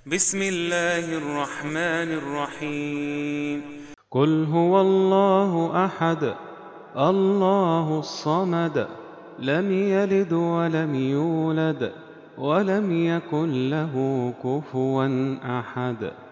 بسم الله الرحمن الرحيم. قل هو الله أحد الله الصمد لم يلد ولم يولد ولم يكن له كفوا أحد.